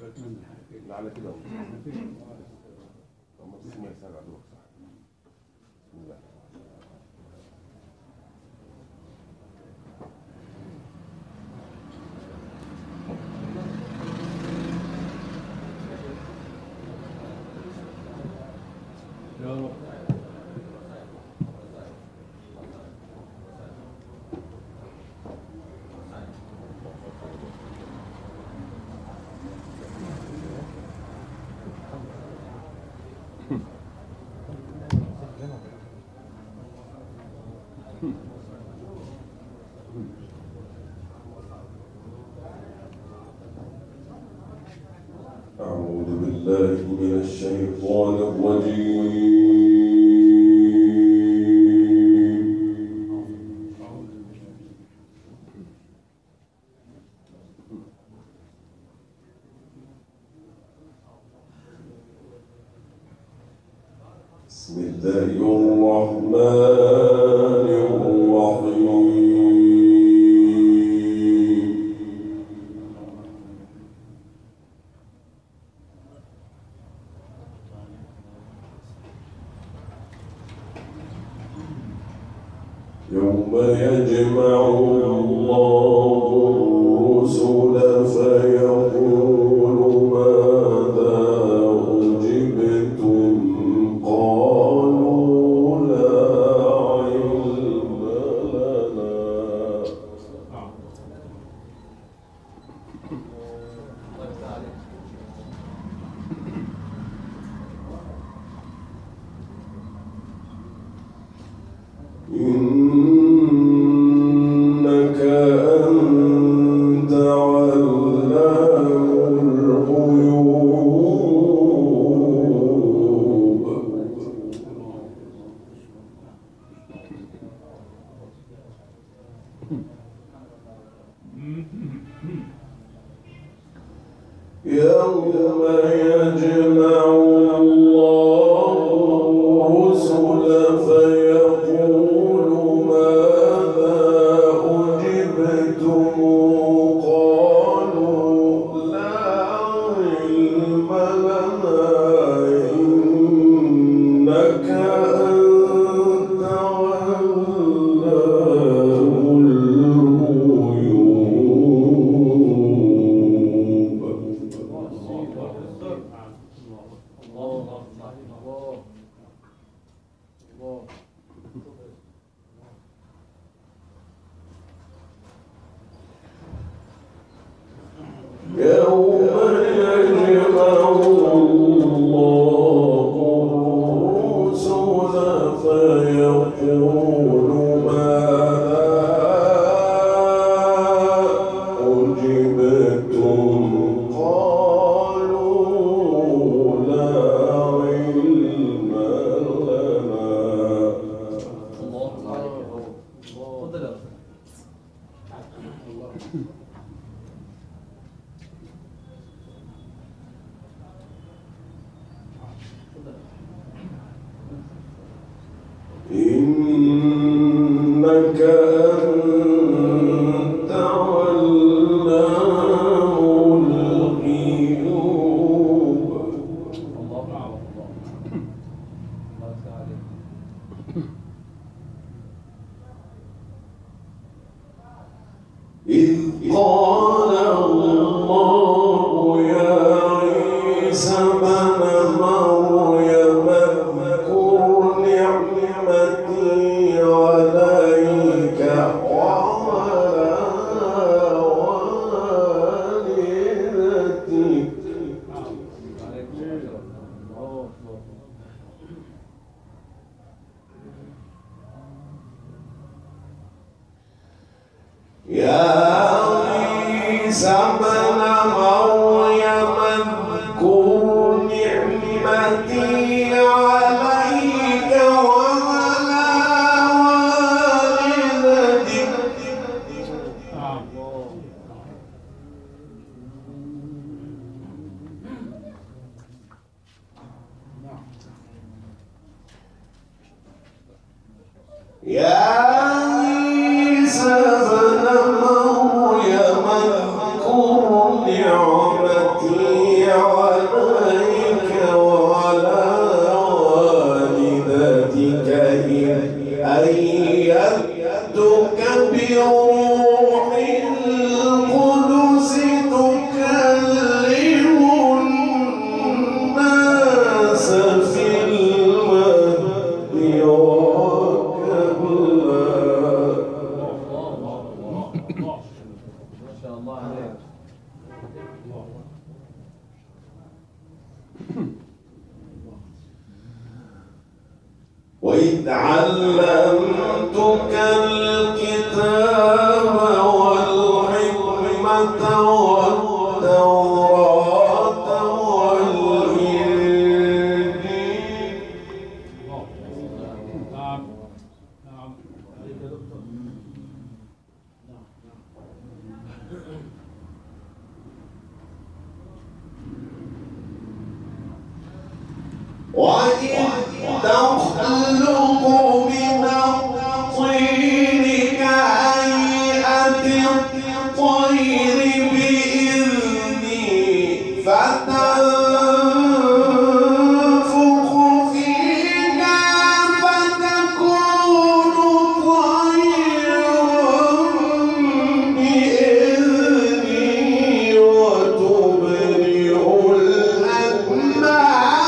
على كده لما تسمع ساعة دوك صح. بسم الله. يا رب. أعوذ بالله من الشيطان الرجيم. بسم الله الرحمن الرحيم. يوم يجمع الله الرسل فيقول ماذا أجبتم قالوا لا علم لنا إنك أنت علام الغيوب. يوم يجمع الله الرسل فيقول ماذا أجبتم قالوا لا علم لنا إنك أنت علام يوم يجمع الله الرسل فيقول ماذا أجبتم قالوا لا علم لنا. إنك أنت علام الغيوب. إذ قال الله يا عيسى ابن مريم اذكر نعمتي عليك وعلى والدتك يا عيسى ابن مريم اذكر نعمتي عليك وعلى والدتك يا عيسى ابن مريم اذكر نعمتي بروح القدس تكلم الناس في المهد وكهلا. ما شاء الله عليك. وإذ علمتك الكتاب والحكمة والتوراة والإنجيل. نعم نعم. وإذ تخلق من الطين كهيئة الطير بإذني فتنفخ فيها فتكون طيرا بإذني وتبرئ الأكمى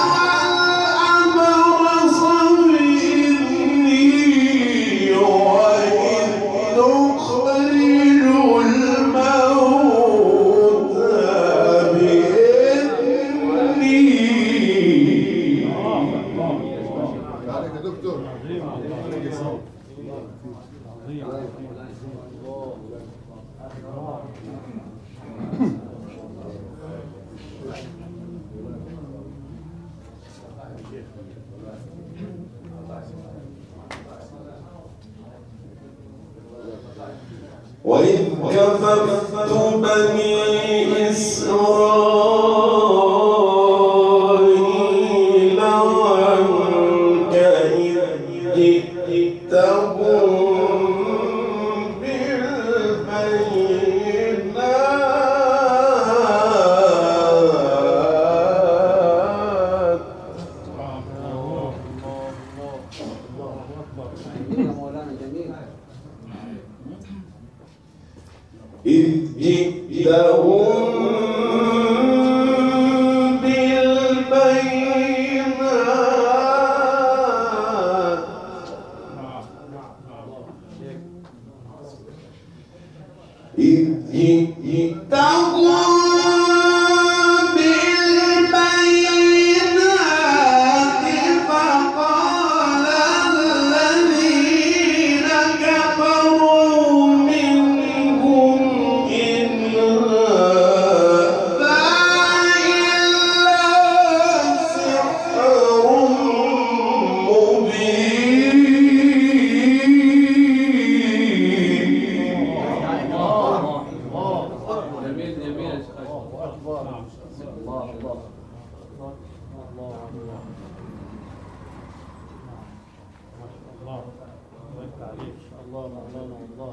وإذ كففت بني إسرائيل عنك إذ جئتهم بالبينات إذ جئتهم بالبينات إذ جئتهم بالبينات فقال الذين كفروا منهم إن هذا إلا سحر مبين. جميل جميل يا شيخ. الله الله الله الله.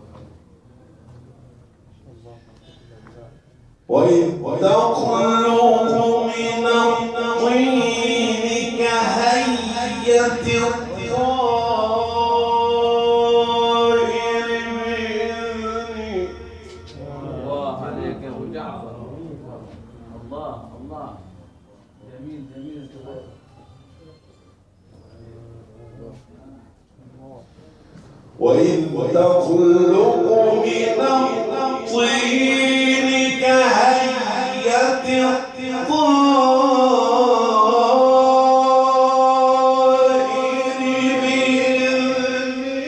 وإذ تخلق من الطين كهيئة الطير بإذني. الله عليك يا ابو جعفر. الله الله. جميل جميل. وإذ تخلق من الطين كهيئة الطير بإذني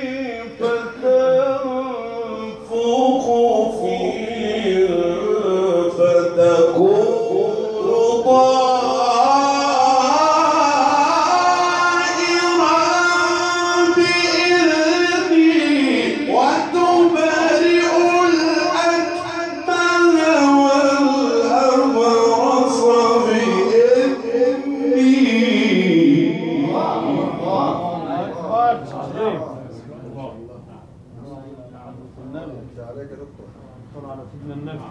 فتنفخ فيها فتكون طائرا بإذني وتبرئ الأكمه والأبرص بإذني. عليك يا دكتور. صل على سيدنا النبي.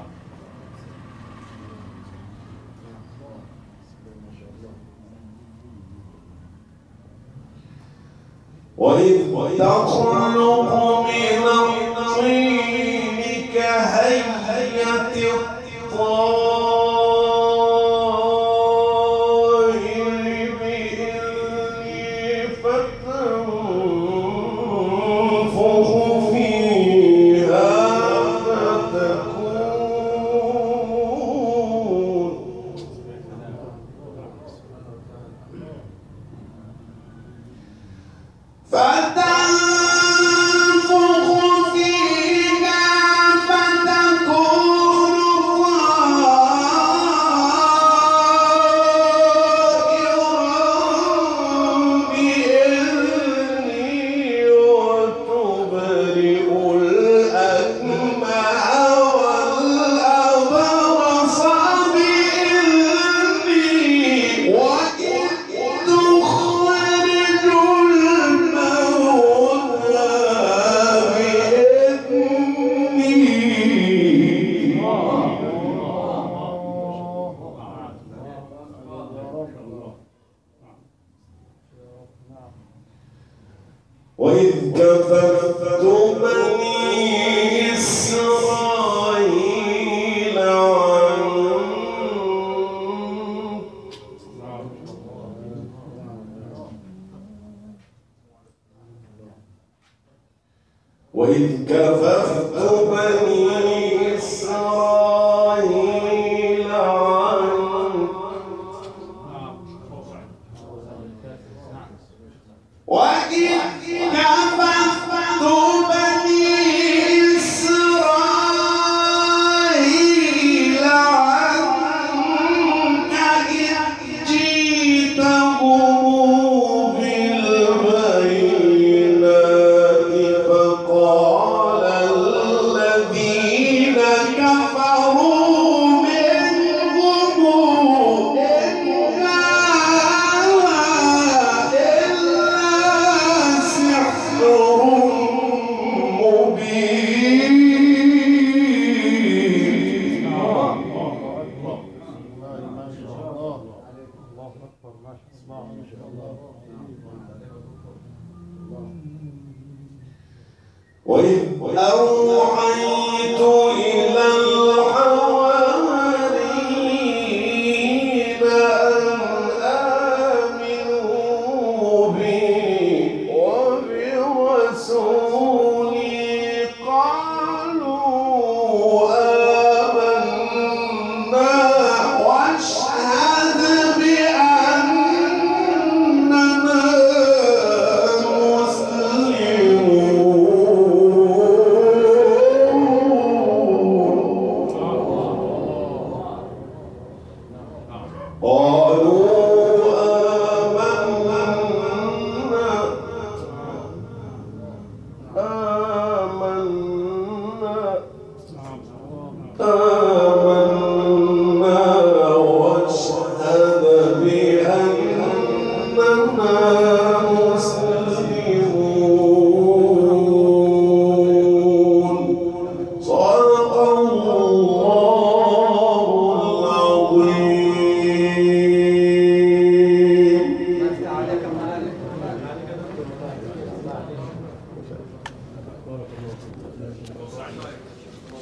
وإذ تخلق من الطين كهيئة الطير بإذني فتنفخ فيها وإذ كففت بني إسرائيل عنك وإذ كففت بني إسرائيل عنك إذ جئتهم بالبينات فقال الذين كفروا منهم إن هذا إلا سحر مبين. وإذ أوحيت إلى الحواريين أن آمنوا بي وبرسولي قالوا آمنا واشهد بأننا Thank you.